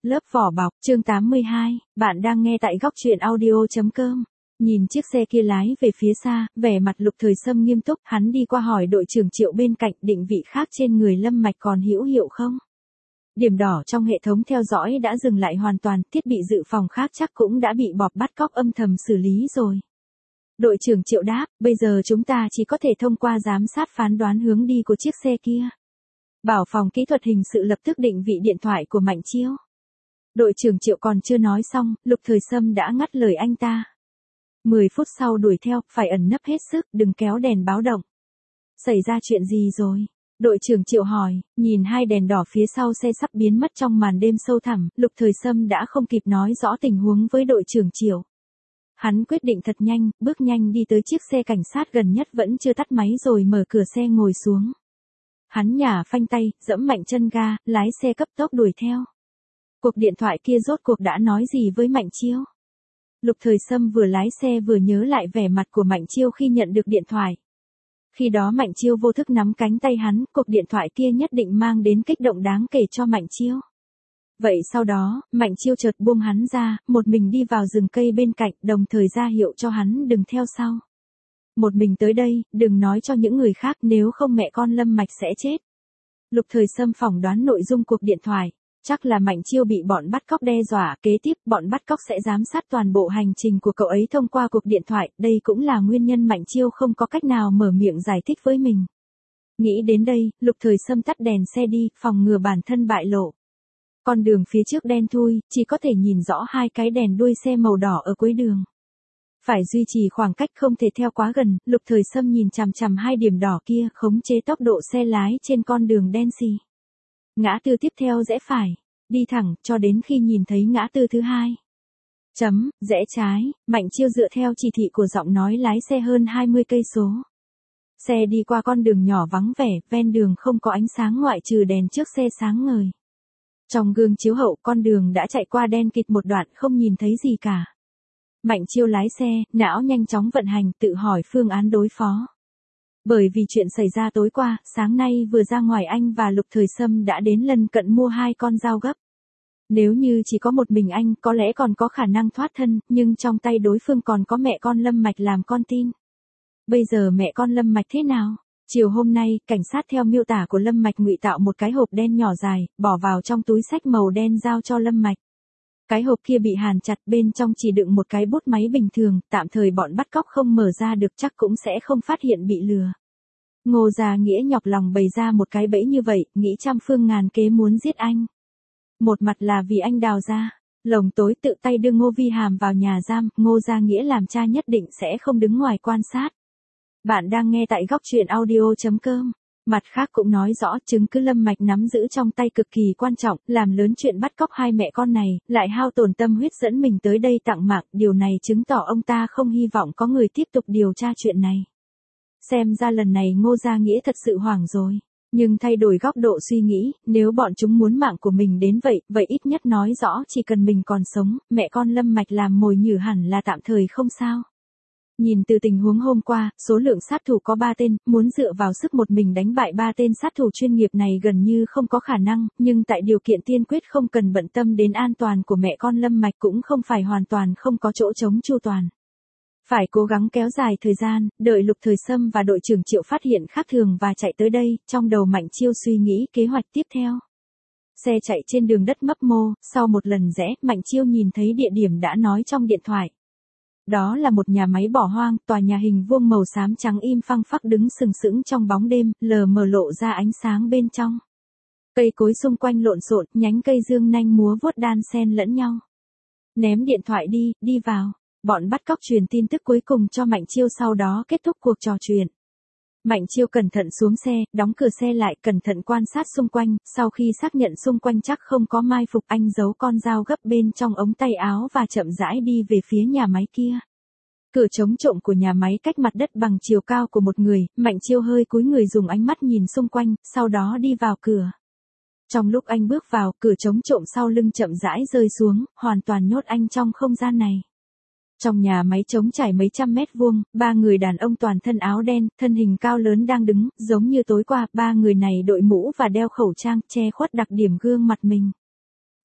Lớp vỏ bọc, chương 82, bạn đang nghe tại góc truyện audio.com. Nhìn chiếc xe kia lái về phía xa, vẻ mặt Lục Thời Sâm nghiêm túc, hắn đi qua hỏi đội trưởng Triệu bên cạnh, định vị khác trên người Lâm Mạch còn hữu hiệu không? Điểm đỏ trong hệ thống theo dõi đã dừng lại hoàn toàn, thiết bị dự phòng khác chắc cũng đã bị bọt bắt cóc âm thầm xử lý rồi. Đội trưởng Triệu đáp, bây giờ chúng ta chỉ có thể thông qua giám sát phán đoán hướng đi của chiếc xe kia. Bảo phòng kỹ thuật hình sự lập tức định vị điện thoại của Mạnh Chiêu. Đội trưởng Triệu còn chưa nói xong, Lục Thời Sâm đã ngắt lời anh ta. 10 phút sau đuổi theo, phải ẩn nấp hết sức, đừng kéo đèn báo động. Xảy ra chuyện gì rồi? Đội trưởng Triệu hỏi, nhìn hai đèn đỏ phía sau xe sắp biến mất trong màn đêm sâu thẳm, Lục Thời Sâm đã không kịp nói rõ tình huống với đội trưởng Triệu. Hắn quyết định thật nhanh, bước nhanh đi tới chiếc xe cảnh sát gần nhất vẫn chưa tắt máy rồi mở cửa xe ngồi xuống. Hắn nhả phanh tay, giẫm mạnh chân ga, lái xe cấp tốc đuổi theo. Cuộc điện thoại kia rốt cuộc đã nói gì với Mạnh Chiêu? Lục Thời Sâm vừa lái xe vừa nhớ lại vẻ mặt của Mạnh Chiêu khi nhận được điện thoại. Khi đó Mạnh Chiêu vô thức nắm cánh tay hắn, cuộc điện thoại kia nhất định mang đến kích động đáng kể cho Mạnh Chiêu. Vậy sau đó, Mạnh Chiêu chợt buông hắn ra, một mình đi vào rừng cây bên cạnh, đồng thời ra hiệu cho hắn đừng theo sau. Một mình tới đây, đừng nói cho những người khác, nếu không mẹ con Lâm Mạch sẽ chết. Lục Thời Sâm phỏng đoán nội dung cuộc điện thoại, chắc là Mạnh Chiêu bị bọn bắt cóc đe dọa, kế tiếp bọn bắt cóc sẽ giám sát toàn bộ hành trình của cậu ấy thông qua cuộc điện thoại, đây cũng là nguyên nhân Mạnh Chiêu không có cách nào mở miệng giải thích với mình. Nghĩ đến đây, Lục Thời Sâm tắt đèn xe đi, phòng ngừa bản thân bại lộ. Con đường phía trước đen thui, chỉ có thể nhìn rõ hai cái đèn đuôi xe màu đỏ ở cuối đường. Phải duy trì khoảng cách không thể theo quá gần, Lục Thời Sâm nhìn chằm chằm hai điểm đỏ kia, khống chế tốc độ xe lái trên con đường đen xì. Ngã tư tiếp theo rẽ phải, đi thẳng, cho đến khi nhìn thấy ngã tư thứ hai. Rẽ trái, Mạnh Chiêu dựa theo chỉ thị của giọng nói lái xe hơn 20 cây số. Xe đi qua con đường nhỏ vắng vẻ, ven đường không có ánh sáng ngoại trừ đèn trước xe sáng ngời. Trong gương chiếu hậu con đường đã chạy qua đen kịt một đoạn không nhìn thấy gì cả. Mạnh Chiêu lái xe, não nhanh chóng vận hành, tự hỏi phương án đối phó. Bởi vì chuyện xảy ra tối qua, sáng nay vừa ra ngoài anh và Lục Thời Sâm đã đến lân cận mua 2 con dao gấp. Nếu như chỉ có một mình anh, có lẽ còn có khả năng thoát thân, nhưng trong tay đối phương còn có mẹ con Lâm Mạch làm con tin. Bây giờ mẹ con Lâm Mạch thế nào? Chiều hôm nay, cảnh sát theo miêu tả của Lâm Mạch ngụy tạo một cái hộp đen nhỏ dài, bỏ vào trong túi xách màu đen giao cho Lâm Mạch. Cái hộp kia bị hàn chặt, bên trong chỉ đựng một cái bút máy bình thường, tạm thời bọn bắt cóc không mở ra được, chắc cũng sẽ không phát hiện bị lừa. Ngô Gia Nghĩa nhọc lòng bày ra một cái bẫy như vậy, nghĩ trăm phương ngàn kế muốn giết anh. Một mặt là vì anh đào ra lồng tối, tự tay đưa Ngô Vi Hàm vào nhà giam, Ngô Gia Nghĩa làm cha nhất định sẽ không đứng ngoài quan sát. Bạn đang nghe tại góc truyện audio.com. Mặt khác cũng nói rõ chứng cứ Lâm Mạch nắm giữ trong tay cực kỳ quan trọng, làm lớn chuyện bắt cóc hai mẹ con này, lại hao tổn tâm huyết dẫn mình tới đây tặng mạng, điều này chứng tỏ ông ta không hy vọng có người tiếp tục điều tra chuyện này. Xem ra lần này Ngô Gia Nghĩa thật sự hoảng rồi, nhưng thay đổi góc độ suy nghĩ, nếu bọn chúng muốn mạng của mình đến vậy, vậy ít nhất nói rõ chỉ cần mình còn sống, mẹ con Lâm Mạch làm mồi nhử hẳn là tạm thời không sao. Nhìn từ tình huống hôm qua, số lượng sát thủ có 3 tên, muốn dựa vào sức một mình đánh bại 3 tên sát thủ chuyên nghiệp này gần như không có khả năng, nhưng tại điều kiện tiên quyết không cần bận tâm đến an toàn của mẹ con Lâm Mạch cũng không phải hoàn toàn không có chỗ trống chu toàn. Phải cố gắng kéo dài thời gian, đợi Lục Thời Sâm và đội trưởng Triệu phát hiện khác thường và chạy tới đây, trong đầu Mạnh Chiêu suy nghĩ kế hoạch tiếp theo. Xe chạy trên đường đất mấp mô, sau một lần rẽ, Mạnh Chiêu nhìn thấy địa điểm đã nói trong điện thoại. Đó là một nhà máy bỏ hoang, tòa nhà hình vuông màu xám trắng im phăng phắc đứng sừng sững trong bóng đêm, lờ mờ lộ ra ánh sáng bên trong. Cây cối xung quanh lộn xộn, nhánh cây dương nanh múa vuốt đan xen lẫn nhau. Ném điện thoại đi, đi vào. Bọn bắt cóc truyền tin tức cuối cùng cho Mạnh Chiêu, sau đó kết thúc cuộc trò chuyện. Mạnh Chiêu cẩn thận xuống xe, đóng cửa xe lại, cẩn thận quan sát xung quanh, sau khi xác nhận xung quanh chắc không có mai phục, anh giấu con dao gấp bên trong ống tay áo và chậm rãi đi về phía nhà máy kia. Cửa chống trộm của nhà máy cách mặt đất bằng chiều cao của một người, Mạnh Chiêu hơi cúi người dùng ánh mắt nhìn xung quanh, sau đó đi vào cửa. Trong lúc anh bước vào, cửa chống trộm sau lưng chậm rãi rơi xuống, hoàn toàn nhốt anh trong không gian này. Trong nhà máy trống trải mấy trăm mét vuông, 3 người đàn ông toàn thân áo đen, thân hình cao lớn đang đứng, giống như tối qua, 3 người này đội mũ và đeo khẩu trang, che khuất đặc điểm gương mặt mình.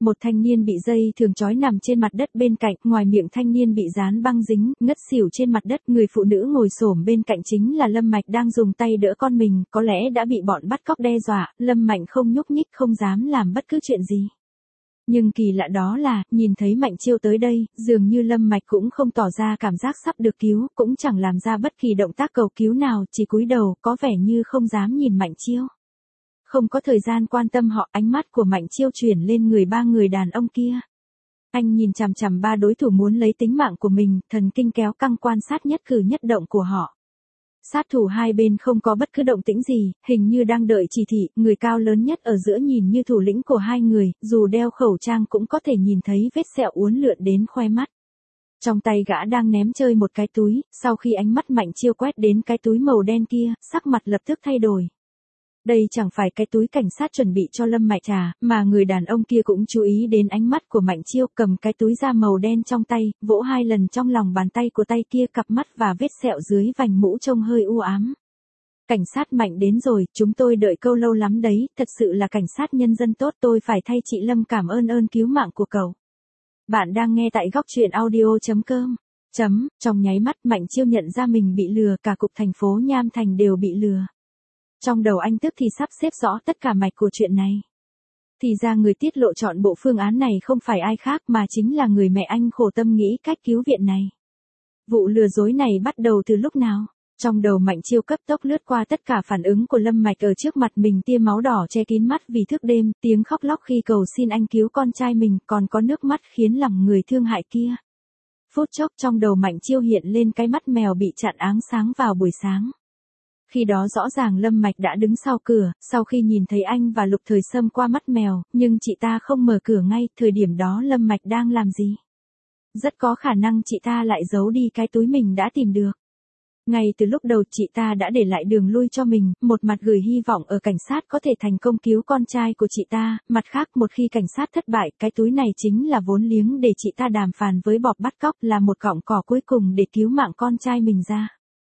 Một thanh niên bị dây thường trói nằm trên mặt đất bên cạnh, ngoài miệng thanh niên bị dán băng dính, ngất xỉu trên mặt đất. Người phụ nữ ngồi xổm bên cạnh chính là Lâm Mạch đang dùng tay đỡ con mình, có lẽ đã bị bọn bắt cóc đe dọa, Lâm Mạnh không nhúc nhích không dám làm bất cứ chuyện gì. Nhưng kỳ lạ đó là, nhìn thấy Mạnh Chiêu tới đây, dường như Lâm Mạch cũng không tỏ ra cảm giác sắp được cứu, cũng chẳng làm ra bất kỳ động tác cầu cứu nào, chỉ cúi đầu, có vẻ như không dám nhìn Mạnh Chiêu. Không có thời gian quan tâm họ, ánh mắt của Mạnh Chiêu chuyển lên người ba người đàn ông kia. Anh nhìn chằm chằm ba đối thủ muốn lấy tính mạng của mình, thần kinh kéo căng quan sát nhất cử nhất động của họ. Sát thủ hai bên không có bất cứ động tĩnh gì, hình như đang đợi chỉ thị. Người cao lớn nhất ở giữa nhìn như thủ lĩnh của hai người, dù đeo khẩu trang cũng có thể nhìn thấy vết sẹo uốn lượn đến khoe mắt. Trong tay gã đang ném chơi một cái túi, sau khi ánh mắt Mạnh Chiêu quét đến cái túi màu đen kia, sắc mặt lập tức thay đổi. Đây chẳng phải cái túi cảnh sát chuẩn bị cho Lâm Mạch trả, mà người đàn ông kia cũng chú ý đến ánh mắt của Mạnh Chiêu, cầm cái túi da màu đen trong tay, vỗ hai lần trong lòng bàn tay của tay kia, cặp mắt và vết sẹo dưới vành mũ trông hơi u ám. Cảnh sát Mạnh đến rồi, chúng tôi đợi câu lâu lắm đấy, thật sự là cảnh sát nhân dân tốt, tôi phải thay chị Lâm cảm ơn cứu mạng của cậu. Bạn đang nghe tại góc truyện audio.com. Trong nháy mắt Mạnh Chiêu nhận ra mình bị lừa, cả cục thành phố Nham Thành đều bị lừa. Trong đầu anh tức thì sắp xếp rõ tất cả mạch của chuyện này. Thì ra người tiết lộ chọn bộ phương án này không phải ai khác mà chính là người mẹ anh khổ tâm nghĩ cách cứu viện này. Vụ lừa dối này bắt đầu từ lúc nào? Trong đầu Mạnh Chiêu cấp tốc lướt qua tất cả phản ứng của Lâm Mạch ở trước mặt mình, tia máu đỏ che kín mắt vì thức đêm, tiếng khóc lóc khi cầu xin anh cứu con trai mình, còn có nước mắt khiến lòng người thương hại kia. Phút chốc trong đầu Mạnh Chiêu hiện lên cái mắt mèo bị chặn áng sáng vào buổi sáng. Khi đó rõ ràng Lâm Mạch đã đứng sau cửa, sau khi nhìn thấy anh và Lục Thời Sâm qua mắt mèo, nhưng chị ta không mở cửa ngay, thời điểm đó Lâm Mạch đang làm gì? Rất có khả năng chị ta lại giấu đi cái túi mình đã tìm được. Ngay từ lúc đầu chị ta đã để lại đường lui cho mình, một mặt gửi hy vọng ở cảnh sát có thể thành công cứu con trai của chị ta, mặt khác một khi cảnh sát thất bại, cái túi này chính là vốn liếng để chị ta đàm phán với bọt bắt cóc, là một cọng cỏ cuối cùng để cứu mạng con trai mình ra.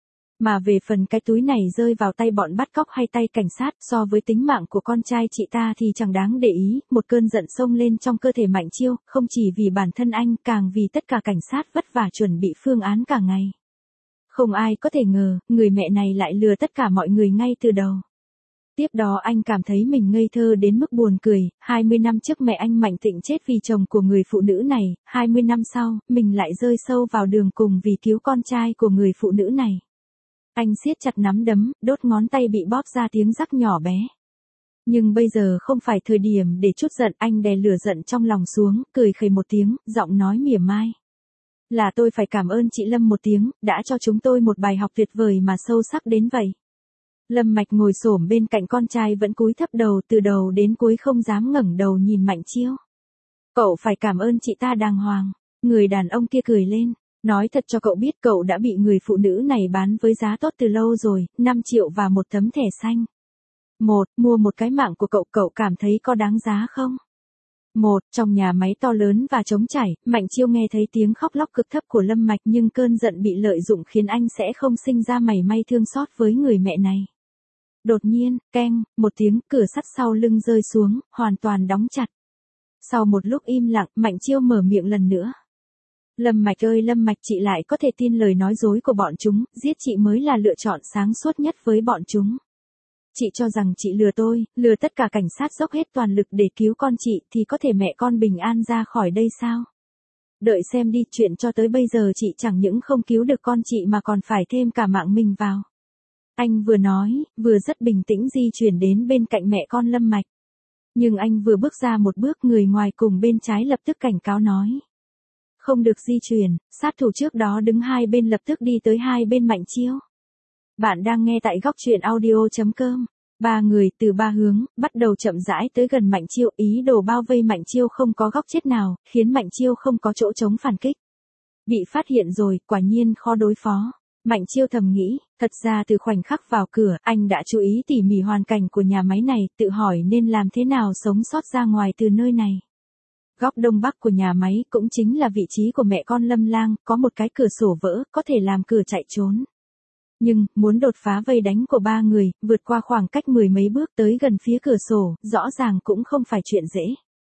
Mà về phần cái túi này rơi vào tay bọn bắt cóc hay tay cảnh sát, so với tính mạng của con trai chị ta thì chẳng đáng để ý. Một cơn giận xông lên trong cơ thể Mạnh Chiêu, không chỉ vì bản thân anh, càng vì tất cả cảnh sát vất vả chuẩn bị phương án cả ngày. Không ai có thể ngờ, người mẹ này lại lừa tất cả mọi người ngay từ đầu. Tiếp đó anh cảm thấy mình ngây thơ đến mức buồn cười, 20 năm trước mẹ anh Mạnh Tịnh chết vì chồng của người phụ nữ này, 20 năm sau, mình lại rơi sâu vào đường cùng vì cứu con trai của người phụ nữ này. Anh siết chặt nắm đấm, đốt ngón tay bị bóp ra tiếng rắc nhỏ bé. Nhưng bây giờ không phải thời điểm để trút giận, anh đè lửa giận trong lòng xuống, cười khẩy một tiếng, giọng nói mỉa mai. Là tôi phải cảm ơn chị Lâm một tiếng, đã cho chúng tôi một bài học tuyệt vời mà sâu sắc đến vậy. Lâm Mạch ngồi xổm bên cạnh con trai vẫn cúi thấp đầu, từ đầu đến cuối không dám ngẩng đầu nhìn Mạnh Chiêu. Cậu phải cảm ơn chị ta đàng hoàng. Người đàn ông kia cười lên. Nói thật cho cậu biết, cậu đã bị người phụ nữ này bán với giá tốt từ lâu rồi, 5 triệu và một tấm thẻ xanh. Mua một cái mạng của cậu, cậu cảm thấy có đáng giá không? Trong nhà máy to lớn và trống trải, Mạnh Chiêu nghe thấy tiếng khóc lóc cực thấp của Lâm Mạch, nhưng cơn giận bị lợi dụng khiến anh sẽ không sinh ra mảy may thương xót với người mẹ này. Đột nhiên, keng, một tiếng, cửa sắt sau lưng rơi xuống, hoàn toàn đóng chặt. Sau một lúc im lặng, Mạnh Chiêu mở miệng lần nữa. Lâm Mạch ơi Lâm Mạch, chị lại có thể tin lời nói dối của bọn chúng, giết chị mới là lựa chọn sáng suốt nhất với bọn chúng. Chị cho rằng chị lừa tôi, lừa tất cả cảnh sát dốc hết toàn lực để cứu con chị thì có thể mẹ con bình an ra khỏi đây sao? Đợi xem đi, chuyện cho tới bây giờ chị chẳng những không cứu được con chị mà còn phải thêm cả mạng mình vào. Anh vừa nói, vừa rất bình tĩnh di chuyển đến bên cạnh mẹ con Lâm Mạch. Nhưng anh vừa bước ra một bước, người ngoài cùng bên trái lập tức cảnh cáo nói. Không được di chuyển, sát thủ trước đó đứng hai bên lập tức đi tới hai bên Mạnh Chiêu. Bạn đang nghe tại góc truyện audio.com. Ba người từ ba hướng, bắt đầu chậm rãi tới gần Mạnh Chiêu, ý đồ bao vây Mạnh Chiêu không có góc chết nào, khiến Mạnh Chiêu không có chỗ chống phản kích. Bị phát hiện rồi, quả nhiên khó đối phó. Mạnh Chiêu thầm nghĩ, thật ra từ khoảnh khắc vào cửa, anh đã chú ý tỉ mỉ hoàn cảnh của nhà máy này, tự hỏi nên làm thế nào sống sót ra ngoài từ nơi này. Góc đông bắc của nhà máy cũng chính là vị trí của mẹ con Lâm Lang, có một cái cửa sổ vỡ, có thể làm cửa chạy trốn. Nhưng, muốn đột phá vây đánh của ba người, vượt qua khoảng cách 10 mấy bước tới gần phía cửa sổ, rõ ràng cũng không phải chuyện dễ.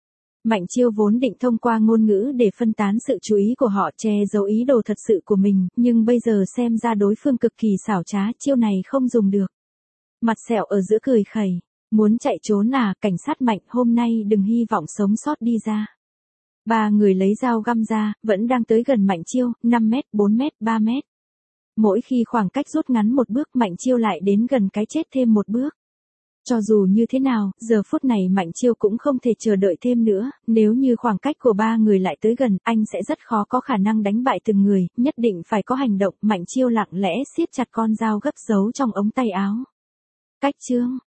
Mạnh Chiêu vốn định thông qua ngôn ngữ để phân tán sự chú ý của họ, che giấu ý đồ thật sự của mình, nhưng bây giờ xem ra đối phương cực kỳ xảo trá, chiêu này không dùng được. Mặt sẹo ở giữa cười khẩy. Muốn chạy trốn à, cảnh sát Mạnh, hôm nay đừng hy vọng sống sót đi ra. Ba người lấy dao găm ra, vẫn đang tới gần Mạnh Chiêu, 5 mét, 4 mét, 3 mét. Mỗi khi khoảng cách rút ngắn một bước, Mạnh Chiêu lại đến gần cái chết thêm một bước. Cho dù như thế nào, giờ phút này Mạnh Chiêu cũng không thể chờ đợi thêm nữa, nếu như khoảng cách của ba người lại tới gần, anh sẽ rất khó có khả năng đánh bại từng người, nhất định phải có hành động. Mạnh Chiêu lặng lẽ siết chặt con dao gấp giấu trong ống tay áo. Cách chương